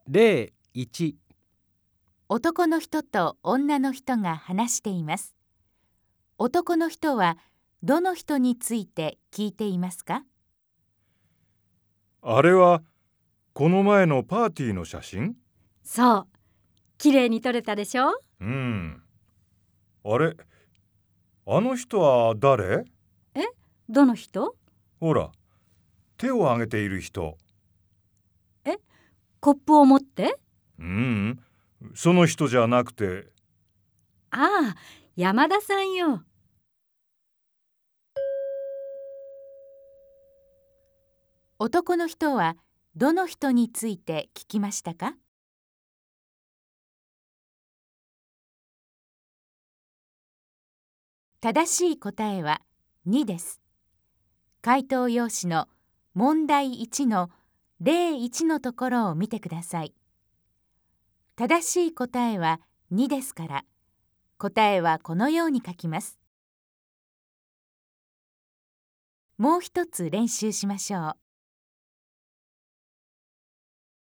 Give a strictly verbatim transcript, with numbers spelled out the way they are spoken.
例いち、 男の人と女の人が話しています。男の人はどの人について聞いていますか？ あれはこの前のパーティーの写真？ そう。きれいに撮れたでしょ？ うん。あれ、あの人は誰？ え、どの人？ ほら、手を挙げている人。 え、コップを持って？ ううん、その人じゃなくて。 ああ、山田さんよ。 男の人はどの人について聞きましたか？正しい答えはにです。回答用紙の問題いちの例いちのところを見てください。正しい答えはにですから、答えはこのように書きます。もう一つ練習しましょう。